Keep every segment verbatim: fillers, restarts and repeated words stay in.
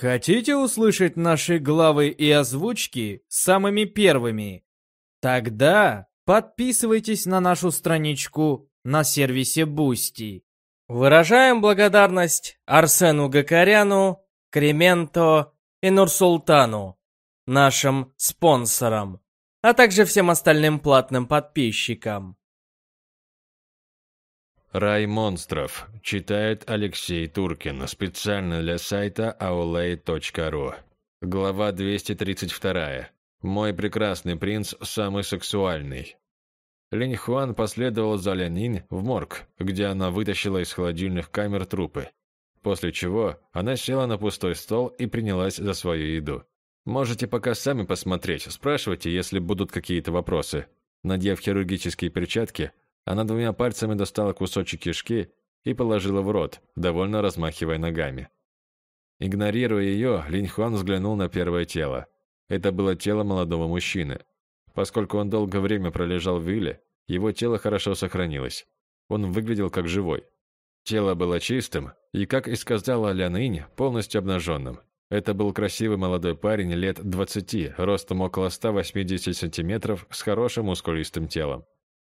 Хотите услышать наши главы и озвучки самыми первыми? Тогда подписывайтесь на нашу страничку на сервисе Boosty. Выражаем благодарность Арсену Гакаряну, Кременто и Нурсултану, нашим спонсорам, а также всем остальным платным подписчикам. Рай монстров. Читает Алексей Туркин. Специально для сайта аулей точка ру. Глава двести тридцать два. Мой прекрасный принц самый сексуальный. Линь Хуан последовала за Лянин в морг, где она вытащила из холодильных камер трупы. После чего она села на пустой стол и принялась за свою еду. Можете пока сами посмотреть, спрашивайте, если будут какие-то вопросы. Надев хирургические перчатки, она двумя пальцами достала кусочек кишки и положила в рот, довольно размахивая ногами. Игнорируя ее, Линь Хуан взглянул на первое тело. Это было тело молодого мужчины. Поскольку он долгое время пролежал в вилле, его тело хорошо сохранилось. Он выглядел как живой. Тело было чистым и, как и сказала Лян Инь, полностью обнаженным. Это был красивый молодой парень лет двадцати, ростом около ста восьмидесяти сантиметров, с хорошим мускулистым телом.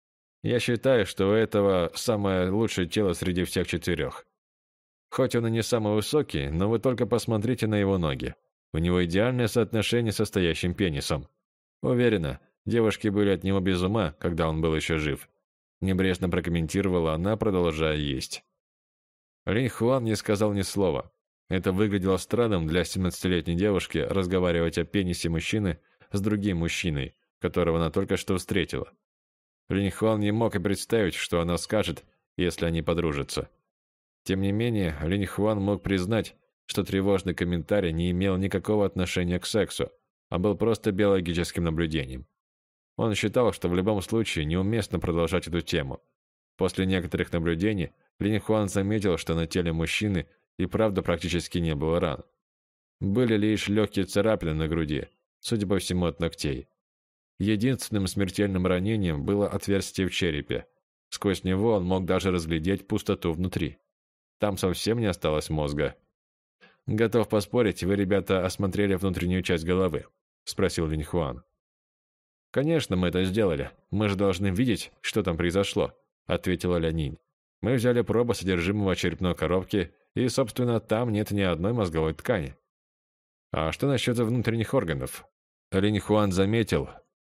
Я считаю, что у этого самое лучшее тело среди всех четырех. Хоть он и не самый высокий, но вы только посмотрите на его ноги. У него идеальное соотношение со стоящим пенисом. Уверена, девушки были от него без ума, когда он был еще жив. Небрежно прокомментировала она, продолжая есть. Линь Хуан не сказал ни слова. Это выглядело странным для семнадцатилетней девушки разговаривать о пенисе мужчины с другим мужчиной, которого она только что встретила. Линь Хуан не мог и представить, что она скажет, если они подружатся. Тем не менее, Линь Хуан мог признать, что тревожный комментарий не имел никакого отношения к сексу, а был просто биологическим наблюдением. Он считал, что в любом случае неуместно продолжать эту тему. После некоторых наблюдений Линь Хуан заметил, что на теле мужчины и правда практически не было ран. Были лишь легкие царапины на груди, судя по всему, от ногтей. Единственным смертельным ранением было отверстие в черепе. Сквозь него он мог даже разглядеть пустоту внутри. Там совсем не осталось мозга. «Готов поспорить, вы, ребята, осмотрели внутреннюю часть головы?» – спросил Линь Хуан. «Конечно, мы это сделали. Мы же должны видеть, что там произошло», – ответила Лян Инь. «Мы взяли пробу содержимого черепной коробки, и, собственно, там нет ни одной мозговой ткани». «А что насчет внутренних органов?» Линь Хуан заметил,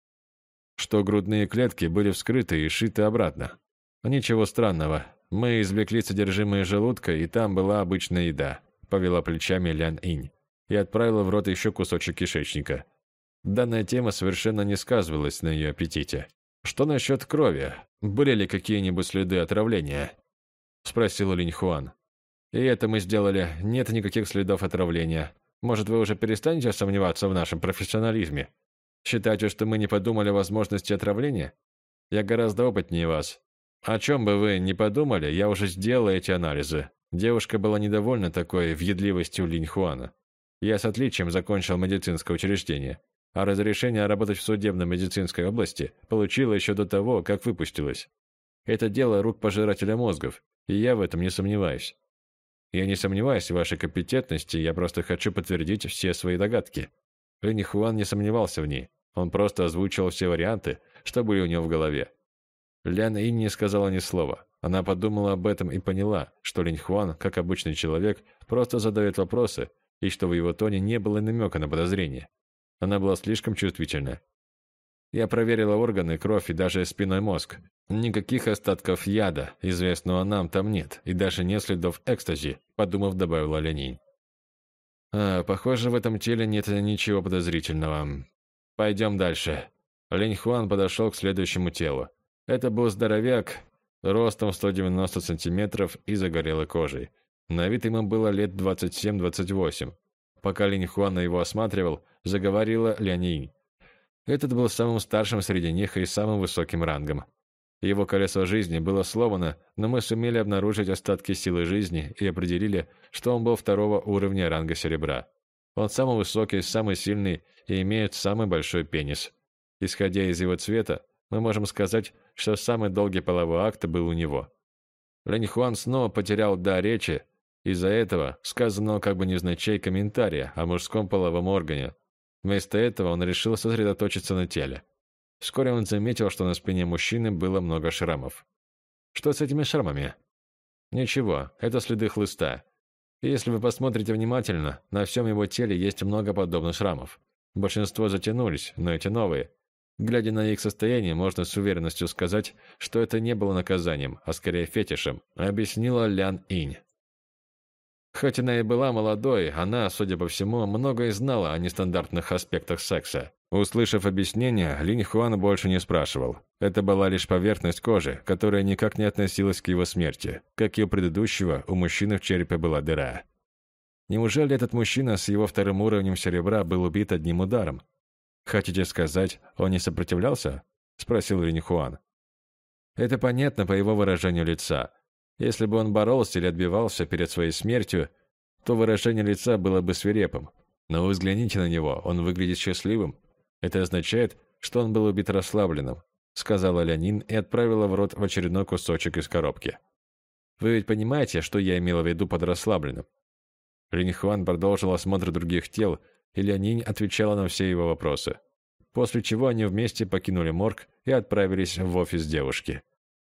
что грудные клетки были вскрыты и сшиты обратно. «Ничего странного. Мы извлекли содержимое желудка, и там была обычная еда», – повела плечами Лян Инь и отправила в рот еще кусочек кишечника. Данная тема совершенно не сказывалась на ее аппетите. «Что насчет крови? Были ли какие-нибудь следы отравления?» – спросил Линь Хуан. «И это мы сделали. Нет никаких следов отравления. Может, вы уже перестанете сомневаться в нашем профессионализме? Считаете, что мы не подумали о возможности отравления? Я гораздо опытнее вас. О чем бы вы ни подумали, я уже сделала эти анализы». Девушка была недовольна такой въедливостью Линь Хуана. «Я с отличием закончил медицинское учреждение, а разрешение работать в судебно-медицинской области получила еще до того, как выпустилась. Это дело рук пожирателя мозгов, и я в этом не сомневаюсь. Я не сомневаюсь в вашей компетентности, я просто хочу подтвердить все свои догадки». Линь Хуан не сомневался в ней, он просто озвучивал все варианты, что были у него в голове. Лян Инь не сказала ни слова. Она подумала об этом и поняла, что Линь Хуан, как обычный человек, просто задает вопросы, и что в его тоне не было намека на подозрение. Она была слишком чувствительна. «Я проверила органы, кровь и даже спинной мозг. Никаких остатков яда, известного нам, там нет, и даже нет следов экстази», – подумав, добавила Лян Инь. «А, похоже, в этом теле нет ничего подозрительного. Пойдем дальше». Линь Хуан подошел к следующему телу. Это был здоровяк, ростом сто девяносто сантиметров и загорелой кожей. На вид ему было лет двадцать семь - двадцать восемь. Пока Линь Хуан его осматривал, заговорила Лян Инь. Этот был самым старшим среди них и самым высоким рангом. Его колесо жизни было сломано, но мы сумели обнаружить остатки силы жизни и определили, что он был второго уровня ранга серебра. Он самый высокий, самый сильный и имеет самый большой пенис. Исходя из его цвета, мы можем сказать, что самый долгий половой акт был у него. Линь Хуан снова потерял дар речи, Из-за этого сказанного как бы невзначай комментария о мужском половом органе. Вместо этого он решил сосредоточиться на теле. Вскоре он заметил, что на спине мужчины было много шрамов. Что с этими шрамами? Ничего, это следы хлыста. И если вы посмотрите внимательно, на всем его теле есть много подобных шрамов. Большинство затянулись, но эти новые. Глядя на их состояние, можно с уверенностью сказать, что это не было наказанием, а скорее фетишем, объяснила Лян Инь. Хоть она и была молодой, она, судя по всему, многое знала о нестандартных аспектах секса. Услышав объяснение, Линь Хуан больше не спрашивал. Это была лишь поверхность кожи, которая никак не относилась к его смерти. Как и у предыдущего, у мужчины в черепе была дыра. Неужели этот мужчина с его вторым уровнем серебра был убит одним ударом? «Хотите сказать, он не сопротивлялся?» – спросил Линь Хуан. Это понятно по его выражению лица. Если бы он боролся или отбивался перед своей смертью, то выражение лица было бы свирепым. Но вы взгляните на него, он выглядит счастливым. Это означает, что он был убит расслабленным, сказала Лянин и отправила в рот в очередной кусочек из коробки. Вы ведь понимаете, что я имела в виду под расслабленным? Линь Хуан продолжил осмотр других тел, и Лянин отвечала на все его вопросы. После чего они вместе покинули морг и отправились в офис девушки.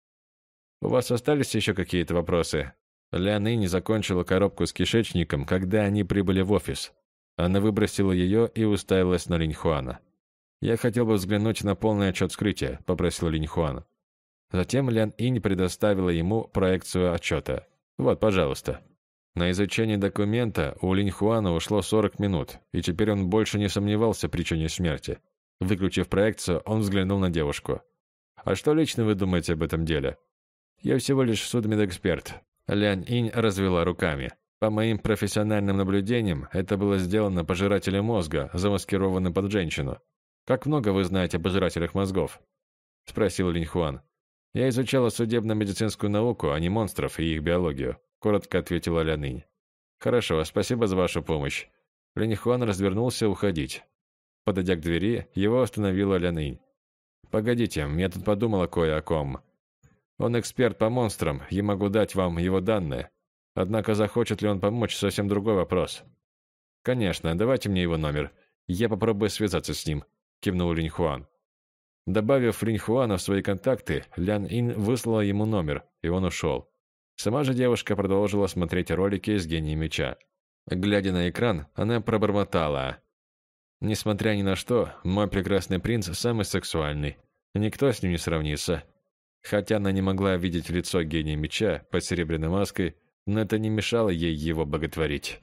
«У вас остались еще какие-то вопросы?» Лянин закончила коробку с кишечником, когда они прибыли в офис. Она выбросила ее и уставилась на Линь Хуана. «Я хотел бы взглянуть на полный отчет вскрытия», – попросил Линь Хуан. Затем Лян Инь предоставила ему проекцию отчета. «Вот, пожалуйста». На изучение документа у Линь Хуана ушло сорок минут, и теперь он больше не сомневался в причине смерти. Выключив проекцию, он взглянул на девушку. «А что лично вы думаете об этом деле?» «Я всего лишь судмедэксперт». Лянь Инь развела руками. «По моим профессиональным наблюдениям, это было сделано пожирателем мозга, замаскированным под женщину. Как много вы знаете о пожирателях мозгов?» – спросил Линь Хуан. «Я изучала судебно-медицинскую науку, а не монстров и их биологию», – коротко ответила Лян Инь. «Хорошо, спасибо за вашу помощь». Линь Хуан развернулся уходить. Подойдя к двери, его остановила Лян Инь. «Погодите, я тут подумала кое о ком. Он эксперт по монстрам, я могу дать вам его данные. Однако захочет ли он помочь, совсем другой вопрос». «Конечно, давайте мне его номер. Я попробую связаться с ним», – кивнул Линь Хуан. Добавив Линь Хуана в свои контакты, Лян Инь выслала ему номер, и он ушел. Сама же девушка продолжила смотреть ролики с гением меча. Глядя на экран, она пробормотала: «Несмотря ни на что, мой прекрасный принц самый сексуальный. Никто с ним не сравнится». Хотя она не могла видеть лицо гения меча под серебряной маской, но это не мешало ей его боготворить.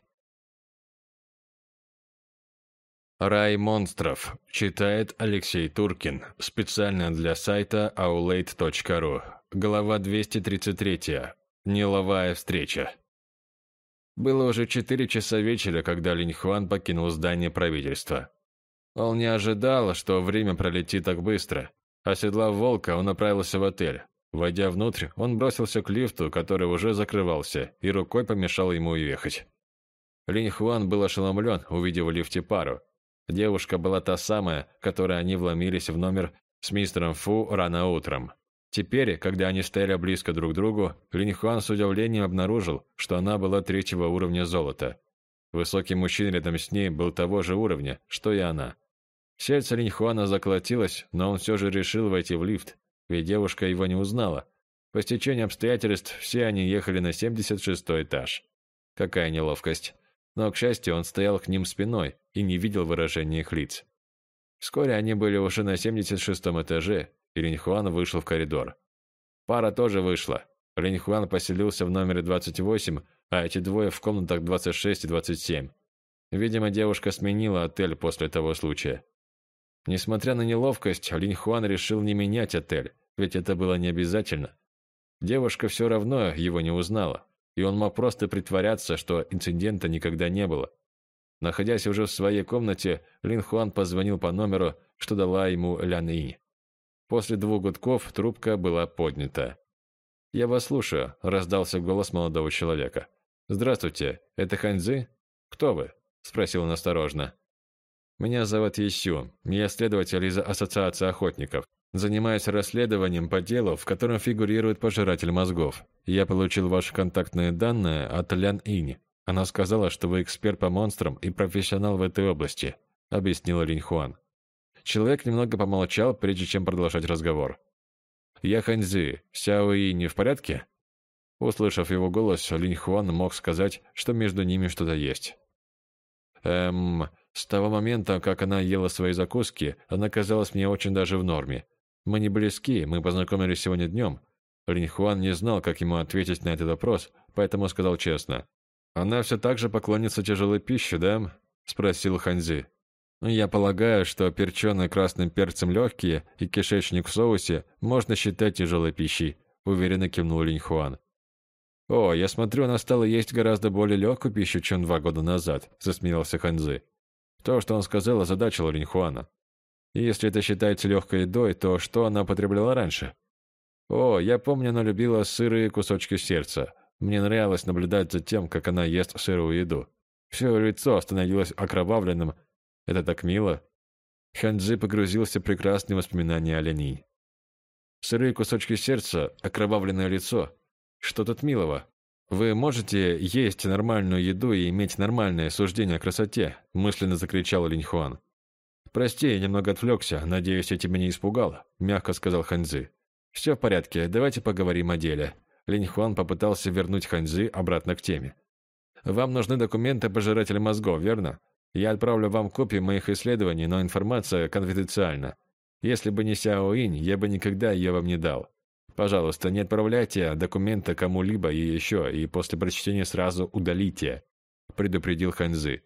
Рай монстров. Читает Алексей Туркин. Специально для сайта аулейт точка ру. Глава двести тридцать три. Неловая встреча. Было уже четыре часа вечера, когда Линь Хуан покинул здание правительства. Он не ожидал, что время пролетит так быстро. Оседлав волка, он направился в отель. Войдя внутрь, он бросился к лифту, который уже закрывался, и рукой помешал ему уехать. Линь Хуан был ошеломлен, увидев в лифте пару. Девушка была та самая, которой они вломились в номер с мистером Фу рано утром. Теперь, когда они стояли близко друг к другу, Линь Хуан с удивлением обнаружил, что она была третьего уровня золота. Высокий мужчина рядом с ней был того же уровня, что и она. Сердце Линь Хуана заколотилось, но он все же решил войти в лифт, ведь девушка его не узнала. По стечению обстоятельств все они ехали на семьдесят шестой этаж. Какая неловкость. Но, к счастью, он стоял к ним спиной и не видел выражения их лиц. Вскоре они были уже на семьдесят шестом этаже, и Линь Хуан вышел в коридор. Пара тоже вышла. Линь Хуан поселился в номере двадцать восемь, а эти двое в комнатах двадцать шесть и двадцать семь. Видимо, девушка сменила отель после того случая. Несмотря на неловкость, Линь Хуан решил не менять отель, ведь это было не обязательно. Девушка все равно его не узнала, и он мог просто притворяться, что инцидента никогда не было. Находясь уже в своей комнате, Линь Хуан позвонил по номеру, что дала ему Лян Инь. После двух гудков трубка была поднята. «Я вас слушаю», – раздался голос молодого человека. «Здравствуйте, это Ханьцзы? Кто вы?» – спросил он осторожно. «Меня зовут Есю, я следователь из Ассоциации охотников. Занимаюсь расследованием по делу, в котором фигурирует пожиратель мозгов. Я получил ваши контактные данные от Лян Инь. Она сказала, что вы эксперт по монстрам и профессионал в этой области, объяснила Линь Хуан. Человек немного помолчал, прежде чем продолжать разговор. Я Ханьзи, Сяо И не в порядке? Услышав его голос, Линь Хуан мог сказать, что между ними что-то есть. Эм, с того момента, как она ела свои закуски, она казалась мне очень даже в норме. Мы не близки, мы познакомились сегодня днем. Линь Хуан не знал, как ему ответить на этот вопрос, поэтому сказал честно. «Она все так же поклонница тяжелой пищи, да?» – спросил Ханьзи. «Я полагаю, что перченые красным перцем легкие и кишечник в соусе можно считать тяжелой пищей», – уверенно кивнул Линь Хуан. «О, я смотрю, она стала есть гораздо более легкую пищу, чем два года назад», – засмеялся Ханьзи. То, что он сказал, озадачило Линь Хуана. И если это считается легкой едой, то что она употребляла раньше? О, я помню, она любила сырые кусочки сердца. Мне нравилось наблюдать за тем, как она ест сырую еду. Все ее лицо становилось окровавленным. Это так мило. Ханьзи погрузился в прекрасные воспоминания о Лянь. Сырые кусочки сердца, окровавленное лицо. Что тут милого? Вы можете есть нормальную еду и иметь нормальное суждение о красоте, мысленно закричал Линь Хуан. Прости, я немного отвлекся, надеюсь, я тебя не испугал, мягко сказал Ханьзи. Все в порядке, давайте поговорим о деле. Линь Хуан попытался вернуть Ханьзи обратно к теме. Вам нужны документы пожирателя мозгов, верно? Я отправлю вам копии моих исследований, но информация конфиденциальна. Если бы не Сяо Инь, я бы никогда ее вам не дал. Пожалуйста, не отправляйте документы кому-либо и еще, и после прочтения сразу удалите, предупредил Ханьзи.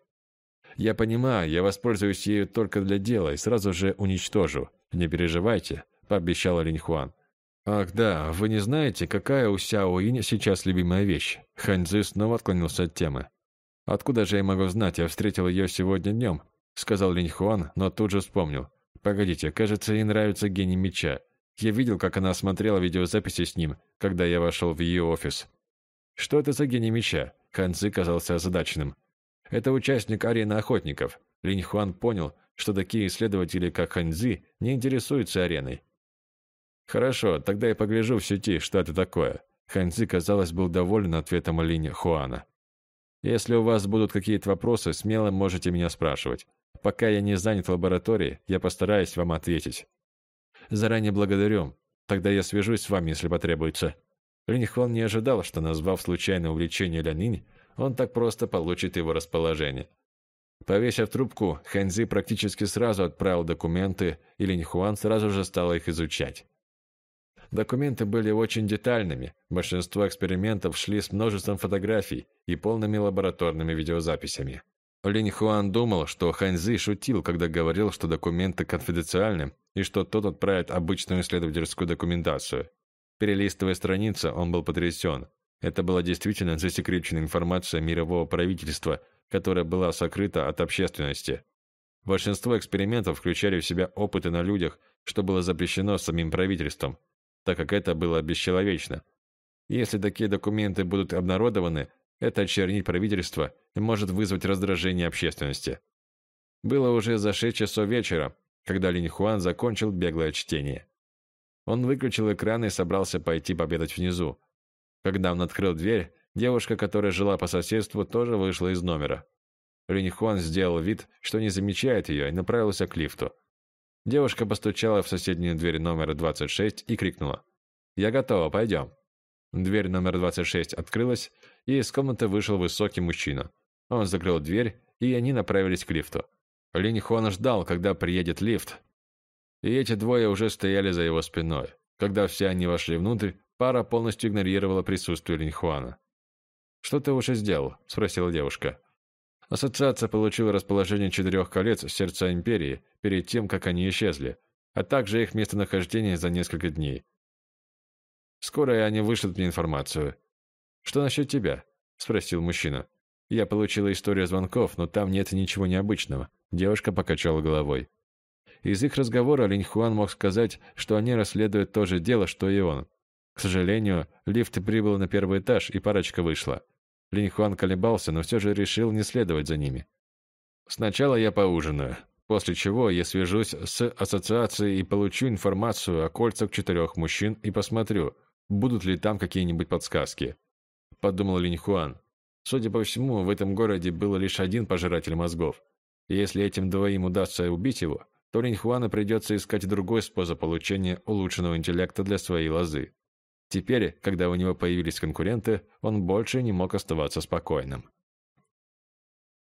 Я понимаю, я воспользуюсь ею только для дела и сразу же уничтожу. Не переживайте, пообещал Линь Хуан. Ах да, вы не знаете, какая у Сяо Инь сейчас любимая вещь? Ханьзи снова отклонился от темы. Откуда же я могу знать, я встретил ее сегодня днем, сказал Линь Хуан, но тут же вспомнил. Погодите, кажется, ей нравится гений меча. Я видел, как она смотрела видеозаписи с ним, когда я вошел в ее офис. Что это за гений меча? Ханьзи казался озадаченным. Это участник арены охотников. Линь Хуан понял, что такие исследователи, как Ханьзи, не интересуются ареной. Хорошо, тогда я погляжу в сети, что это такое. Ханьзи, казалось, был доволен ответом Линь Хуана. Если у вас будут какие-то вопросы, смело можете меня спрашивать. Пока я не занят в лаборатории, я постараюсь вам ответить. Заранее благодарю. Тогда я свяжусь с вами, если потребуется. Линь Хуан не ожидал, что, назвав случайное увлечение Лянь Инь, он так просто получит его расположение. Повесив трубку, Ханьзи практически сразу отправил документы, и Линь Хуан сразу же стал их изучать. Документы были очень детальными. Большинство экспериментов шли с множеством фотографий и полными лабораторными видеозаписями. Линь Хуан думал, что Ханьзи шутил, когда говорил, что документы конфиденциальны и что тот отправит обычную исследовательскую документацию. Перелистывая страницы, он был потрясен. Это была действительно засекреченная информация мирового правительства, которая была сокрыта от общественности. Большинство экспериментов включали в себя опыты на людях, что было запрещено самим правительством, так как это было бесчеловечно. Если такие документы будут обнародованы, это очернит правительство и может вызвать раздражение общественности. Было уже за шесть часов вечера, когда Линь Хуан закончил беглое чтение. Он выключил экран и собрался пойти пообедать внизу. Когда он открыл дверь, девушка, которая жила по соседству, тоже вышла из номера. Линь Хуан сделал вид, что не замечает ее, и направился к лифту. Девушка постучала в соседнюю дверь номера двадцать шесть и крикнула: «Я готова, пойдем». Дверь номер двадцать шесть открылась, и из комнаты вышел высокий мужчина. Он закрыл дверь, и они направились к лифту. Линь Хуан ждал, когда приедет лифт, и эти двое уже стояли за его спиной. Когда все они вошли внутрь, пара полностью игнорировала присутствие Линь Хуана. «Что ты уже сделал?» – спросила девушка. Ассоциация получила расположение четырех колец сердца Империи перед тем, как они исчезли, а также их местонахождение за несколько дней. Скоро они вышлют мне информацию. «Что насчет тебя?» – спросил мужчина. «Я получила историю звонков, но там нет ничего необычного». Девушка покачала головой. Из их разговора Линь Хуан мог сказать, что они расследуют то же дело, что и он. К сожалению, лифт прибыл на первый этаж, и парочка вышла. Линь Хуан колебался, но все же решил не следовать за ними. «Сначала я поужинаю. После чего я свяжусь с ассоциацией и получу информацию о кольцах четырех мужчин и посмотрю, будут ли там какие-нибудь подсказки. Подумал Линь Хуан. Судя по всему, в этом городе был лишь один пожиратель мозгов. И если этим двоим удастся убить его, то Линь Хуану придется искать другой способ получения улучшенного интеллекта для своей лозы. Теперь, когда у него появились конкуренты, он больше не мог оставаться спокойным.